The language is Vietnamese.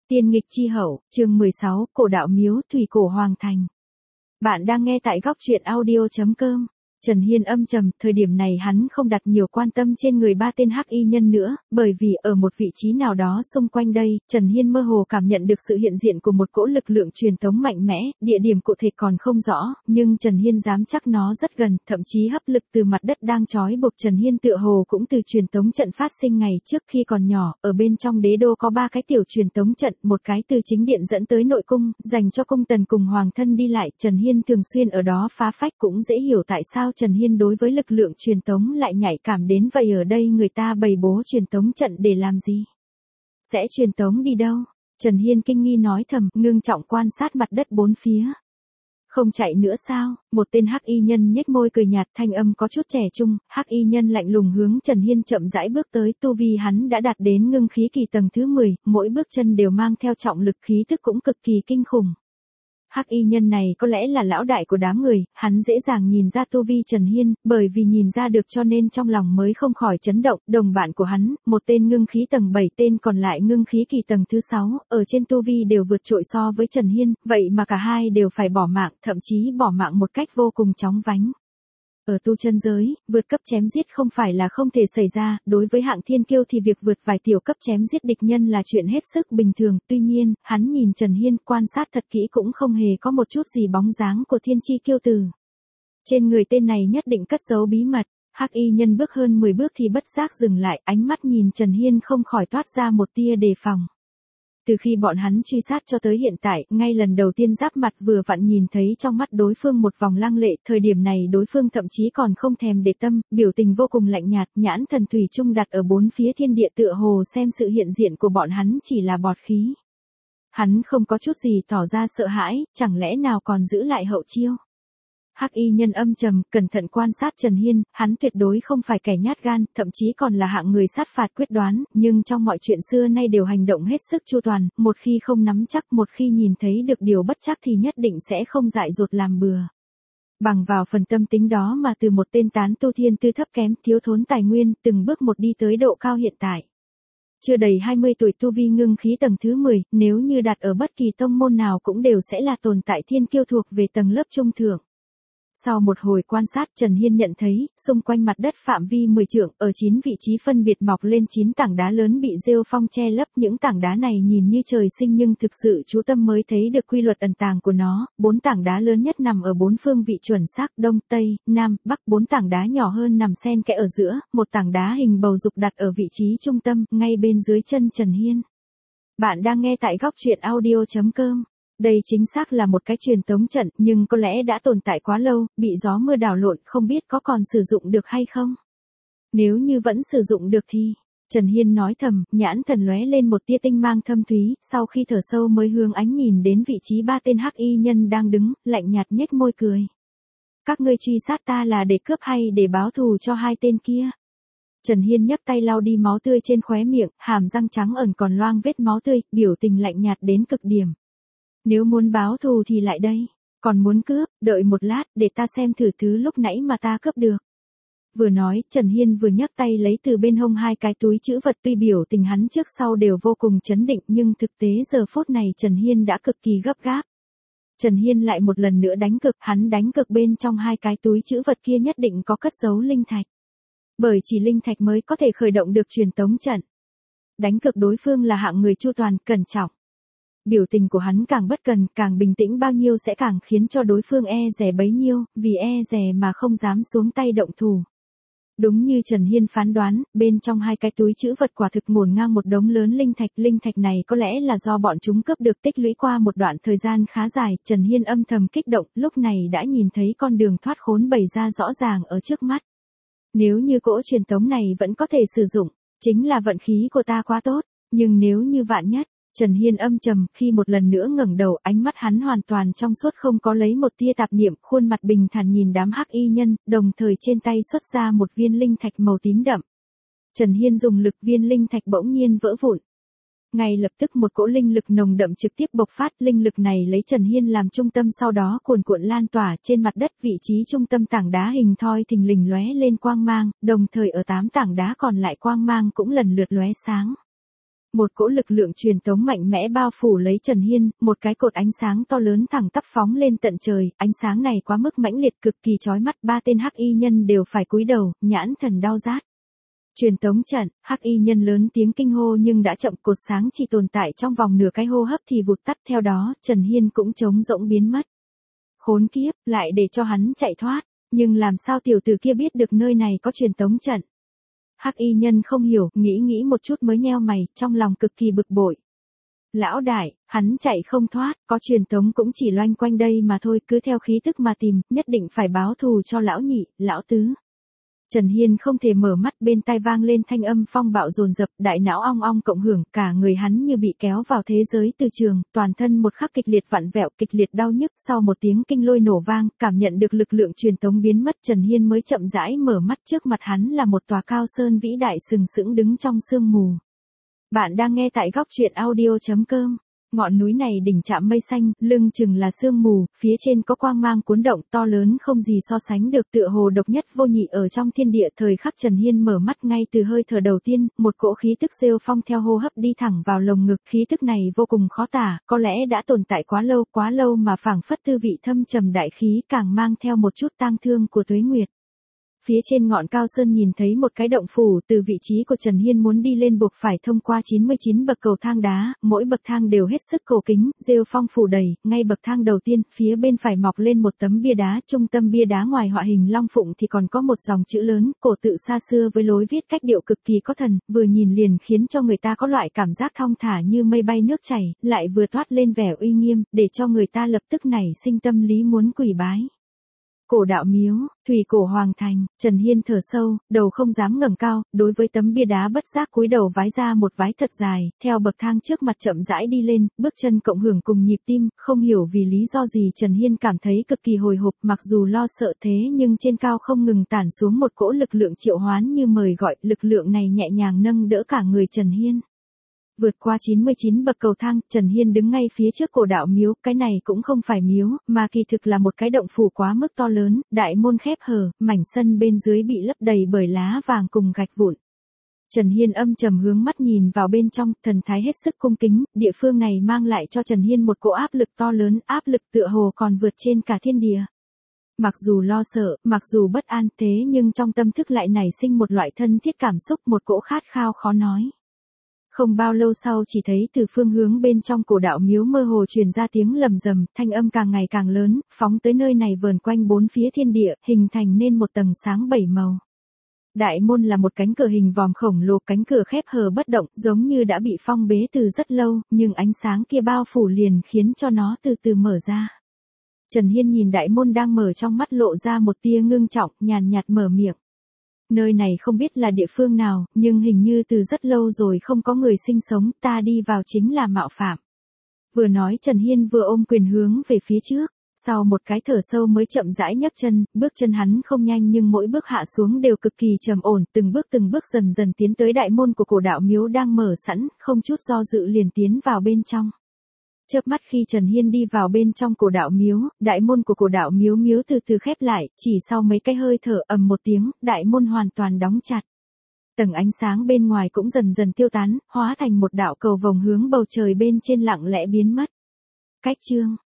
Tiên nghịch chi hậu, chương 16, cổ đạo miếu thủy cổ hoàng thành. Bạn đang nghe tại góc truyện audio.com. Trần Hiên âm trầm, thời điểm này hắn không đặt nhiều quan tâm trên người ba tên hắc y nhân nữa, bởi vì ở một vị trí nào đó xung quanh đây, Trần Hiên mơ hồ cảm nhận được sự hiện diện của một cỗ lực lượng truyền tống mạnh mẽ, địa điểm cụ thể còn không rõ, nhưng Trần Hiên dám chắc nó rất gần, thậm chí hấp lực từ mặt đất đang trói buộc Trần Hiên tựa hồ cũng từ truyền tống trận phát sinh ngày trước khi còn nhỏ, ở bên trong đế đô có 3 cái tiểu truyền tống trận, một cái từ chính điện dẫn tới nội cung, dành cho cung tần cùng hoàng thân đi lại, Trần Hiên thường xuyên ở đó phá phách, cũng dễ hiểu tại sao Trần Hiên đối với lực lượng truyền tống lại nhạy cảm đến vậy. Ở đây người ta bày bố truyền tống trận để làm gì? Sẽ truyền tống đi đâu? Trần Hiên kinh nghi nói thầm, ngưng trọng quan sát mặt đất bốn phía. Không chạy nữa sao? Một tên hắc y nhân nhếch môi cười nhạt, thanh âm có chút trẻ trung, hắc y nhân lạnh lùng hướng Trần Hiên chậm rãi bước tới, tu vi hắn đã đạt đến ngưng khí kỳ tầng thứ 10, mỗi bước chân đều mang theo trọng lực khí tức cũng cực kỳ kinh khủng. Hắc y nhân này có lẽ là lão đại của đám người, hắn dễ dàng nhìn ra tu vi Trần Hiên, bởi vì nhìn ra được cho nên trong lòng mới không khỏi chấn động. Đồng bạn của hắn, một tên ngưng khí tầng 7, tên còn lại ngưng khí kỳ tầng thứ 6, ở trên tu vi đều vượt trội so với Trần Hiên, vậy mà cả hai đều phải bỏ mạng, thậm chí bỏ mạng một cách vô cùng chóng vánh. Ở tu chân giới, vượt cấp chém giết không phải là không thể xảy ra, đối với hạng thiên kiêu thì việc vượt vài tiểu cấp chém giết địch nhân là chuyện hết sức bình thường, tuy nhiên, hắn nhìn Trần Hiên quan sát thật kỹ cũng không hề có một chút gì bóng dáng của thiên chi kiêu tử. Trên người tên này nhất định cất giấu bí mật, hắc y nhân bước hơn 10 bước thì bất giác dừng lại, ánh mắt nhìn Trần Hiên không khỏi toát ra một tia đề phòng. Từ khi bọn hắn truy sát cho tới hiện tại, ngay lần đầu tiên giáp mặt vừa vặn nhìn thấy trong mắt đối phương một vòng lăng lệ, thời điểm này đối phương thậm chí còn không thèm để tâm, biểu tình vô cùng lạnh nhạt, nhãn thần thủy chung đặt ở bốn phía thiên địa tựa hồ xem sự hiện diện của bọn hắn chỉ là bọt khí. Hắn không có chút gì tỏ ra sợ hãi, chẳng lẽ nào còn giữ lại hậu chiêu. Hắc y nhân âm trầm, cẩn thận quan sát Trần Hiên, hắn tuyệt đối không phải kẻ nhát gan, thậm chí còn là hạng người sát phạt quyết đoán, nhưng trong mọi chuyện xưa nay đều hành động hết sức chu toàn, một khi không nắm chắc, một khi nhìn thấy được điều bất chắc thì nhất định sẽ không dại dột làm bừa. Bằng vào phần tâm tính đó mà từ một tên tán tu thiên tư thấp kém, thiếu thốn tài nguyên, từng bước một đi tới độ cao hiện tại. Chưa đầy 20 tuổi tu vi ngưng khí tầng thứ 10, nếu như đặt ở bất kỳ tông môn nào cũng đều sẽ là tồn tại thiên kiêu thuộc về tầng lớp trung thượng. Sau một hồi quan sát, Trần Hiên nhận thấy, xung quanh mặt đất phạm vi 10 trượng, ở 9 vị trí phân biệt mọc lên 9 tảng đá lớn bị rêu phong che lấp, những tảng đá này nhìn như trời sinh nhưng thực sự chú tâm mới thấy được quy luật ẩn tàng của nó. 4 tảng đá lớn nhất nằm ở 4 phương vị chuẩn xác, đông, tây, nam, bắc, 4 tảng đá nhỏ hơn nằm xen kẽ ở giữa, một tảng đá hình bầu dục đặt ở vị trí trung tâm, ngay bên dưới chân Trần Hiên. Bạn đang nghe tại góc truyện audio.com. Đây chính xác là một cái truyền tống trận, nhưng có lẽ đã tồn tại quá lâu, bị gió mưa đảo lộn, không biết có còn sử dụng được hay không. Nếu như vẫn sử dụng được thì, Trần Hiên nói thầm, nhãn thần lóe lên một tia tinh mang thâm thúy, sau khi thở sâu mới hướng ánh nhìn đến vị trí 3 tên hắc y nhân đang đứng, lạnh nhạt nhếch môi cười. Các ngươi truy sát ta là để cướp hay để báo thù cho 2 tên kia? Trần Hiên nhấc tay lau đi máu tươi trên khóe miệng, hàm răng trắng ẩn còn loang vết máu tươi, biểu tình lạnh nhạt đến cực điểm. Nếu muốn báo thù thì lại đây, còn muốn cướp, đợi một lát, để ta xem thử thứ lúc nãy mà ta cướp được. Vừa nói, Trần Hiên vừa nhấc tay lấy từ bên hông 2 cái túi trữ vật, tuy biểu tình hắn trước sau đều vô cùng chấn định nhưng thực tế giờ phút này Trần Hiên đã cực kỳ gấp gáp. Trần Hiên lại một lần nữa đánh cực, hắn đánh cực bên trong 2 cái túi trữ vật kia nhất định có cất giấu linh thạch. Bởi chỉ linh thạch mới có thể khởi động được truyền tống trận. Đánh cực đối phương là hạng người chu toàn, cẩn trọng. Biểu tình của hắn càng bất cần, càng bình tĩnh bao nhiêu sẽ càng khiến cho đối phương e dè bấy nhiêu, vì e dè mà không dám xuống tay động thủ. Đúng như Trần Hiên phán đoán, bên trong 2 cái túi trữ vật quả thực ngổn ngang một đống lớn linh thạch này có lẽ là do bọn chúng cướp được tích lũy qua một đoạn thời gian khá dài, Trần Hiên âm thầm kích động, lúc này đã nhìn thấy con đường thoát khốn bày ra rõ ràng ở trước mắt. Nếu như cỗ truyền tống này vẫn có thể sử dụng, chính là vận khí của ta quá tốt, nhưng nếu như vạn nhất, Trần Hiên âm trầm, khi một lần nữa ngẩng đầu, ánh mắt hắn hoàn toàn trong suốt không có lấy một tia tạp niệm, khuôn mặt bình thản nhìn đám hắc y nhân, đồng thời trên tay xuất ra một viên linh thạch màu tím đậm. Trần Hiên dùng lực, viên linh thạch bỗng nhiên vỡ vụn. Ngay lập tức một cỗ linh lực nồng đậm trực tiếp bộc phát, linh lực này lấy Trần Hiên làm trung tâm sau đó cuồn cuộn lan tỏa trên mặt đất, vị trí trung tâm tảng đá hình thoi thình lình lóe lên quang mang, đồng thời ở 8 tảng đá còn lại quang mang cũng lần lượt lóe sáng. Một cỗ lực lượng truyền tống mạnh mẽ bao phủ lấy Trần Hiên, một cái cột ánh sáng to lớn thẳng tắp phóng lên tận trời, ánh sáng này quá mức mãnh liệt cực kỳ chói mắt, ba tên hắc y nhân đều phải cúi đầu, nhãn thần đau rát. Truyền tống trận, hắc y nhân lớn tiếng kinh hô nhưng đã chậm, cột sáng chỉ tồn tại trong vòng nửa cái hô hấp thì vụt tắt, theo đó, Trần Hiên cũng trống rỗng biến mất. Khốn kiếp, lại để cho hắn chạy thoát, nhưng làm sao tiểu tử kia biết được nơi này có truyền tống trận? Hắc y nhân không hiểu, nghĩ một chút mới nheo mày, trong lòng cực kỳ bực bội. Lão đại, hắn chạy không thoát, có truyền tống cũng chỉ loanh quanh đây mà thôi, cứ theo khí tức mà tìm, nhất định phải báo thù cho lão nhị, lão tứ. Trần Hiên không thể mở mắt, bên tai vang lên thanh âm phong bạo dồn dập, đại não ong ong cộng hưởng, cả người hắn như bị kéo vào thế giới từ trường, toàn thân một khắc kịch liệt vặn vẹo, kịch liệt đau nhức, sau một tiếng kinh lôi nổ vang, cảm nhận được lực lượng truyền tống biến mất, Trần Hiên mới chậm rãi mở mắt, trước mặt hắn là một tòa cao sơn vĩ đại sừng sững đứng trong sương mù. Bạn đang nghe tại góc truyện audio.com. Ngọn núi này đỉnh chạm mây xanh, lưng chừng là sương mù, phía trên có quang mang cuốn động to lớn không gì so sánh được, tựa hồ độc nhất vô nhị ở trong thiên địa. Thời khắc Trần Hiên mở mắt, ngay từ hơi thở đầu tiên, một cỗ khí tức rêu phong theo hô hấp đi thẳng vào lồng ngực, khí tức này vô cùng khó tả, có lẽ đã tồn tại quá lâu mà phảng phất tư vị thâm trầm đại khí, càng mang theo một chút tang thương của tuế nguyệt. Phía trên ngọn cao sơn nhìn thấy một cái động phủ, từ vị trí của Trần Hiên muốn đi lên buộc phải thông qua 99 bậc cầu thang đá, mỗi bậc thang đều hết sức cổ kính, rêu phong phủ đầy, ngay bậc thang đầu tiên, phía bên phải mọc lên một tấm bia đá, trung tâm bia đá ngoài họa hình long phụng thì còn có một dòng chữ lớn, cổ tự xa xưa với lối viết cách điệu cực kỳ có thần, vừa nhìn liền khiến cho người ta có loại cảm giác thong thả như mây bay nước chảy, lại vừa toát lên vẻ uy nghiêm, để cho người ta lập tức nảy sinh tâm lý muốn quỳ bái. Cổ đạo miếu, thủy cổ hoàng thành, Trần Hiên thở sâu, đầu không dám ngẩng cao, đối với tấm bia đá bất giác cúi đầu vái ra một vái thật dài, theo bậc thang trước mặt chậm rãi đi lên, bước chân cộng hưởng cùng nhịp tim, không hiểu vì lý do gì Trần Hiên cảm thấy cực kỳ hồi hộp, mặc dù lo sợ thế nhưng trên cao không ngừng tản xuống một cỗ lực lượng triệu hoán như mời gọi, lực lượng này nhẹ nhàng nâng đỡ cả người Trần Hiên. Vượt qua 99 bậc cầu thang, Trần Hiên đứng ngay phía trước cổ đạo miếu, cái này cũng không phải miếu, mà kỳ thực là một cái động phủ quá mức to lớn, đại môn khép hờ, mảnh sân bên dưới bị lấp đầy bởi lá vàng cùng gạch vụn. Trần Hiên âm trầm hướng mắt nhìn vào bên trong, thần thái hết sức cung kính, địa phương này mang lại cho Trần Hiên một cỗ áp lực to lớn, áp lực tựa hồ còn vượt trên cả thiên địa. Mặc dù lo sợ, mặc dù bất an thế nhưng trong tâm thức lại nảy sinh một loại thân thiết cảm xúc, một cỗ khát khao khó nói. Không bao lâu sau chỉ thấy từ phương hướng bên trong cổ đạo miếu mơ hồ truyền ra tiếng lầm rầm, thanh âm càng ngày càng lớn, phóng tới nơi này vờn quanh bốn phía thiên địa, hình thành nên một tầng sáng bảy màu. Đại môn là một cánh cửa hình vòm khổng lồ, cánh cửa khép hờ bất động, giống như đã bị phong bế từ rất lâu, nhưng ánh sáng kia bao phủ liền khiến cho nó từ từ mở ra. Trần Hiên nhìn đại môn đang mở, trong mắt lộ ra một tia ngưng trọng, nhàn nhạt mở miệng. Nơi này không biết là địa phương nào, nhưng hình như từ rất lâu rồi không có người sinh sống, ta đi vào chính là mạo phạm. Vừa nói Trần Hiên vừa ôm quyền hướng về phía trước, sau một cái thở sâu mới chậm rãi nhấc chân, bước chân hắn không nhanh nhưng mỗi bước hạ xuống đều cực kỳ trầm ổn, từng bước dần dần tiến tới đại môn của cổ đạo miếu đang mở sẵn, không chút do dự liền tiến vào bên trong. Chớp mắt khi Trần Hiên đi vào bên trong cổ đạo miếu, đại môn của cổ đạo miếu từ từ khép lại, chỉ sau mấy cái hơi thở ầm một tiếng, đại môn hoàn toàn đóng chặt. Tầng ánh sáng bên ngoài cũng dần dần tiêu tán, hóa thành một đạo cầu vồng hướng bầu trời bên trên lặng lẽ biến mất. Cách chương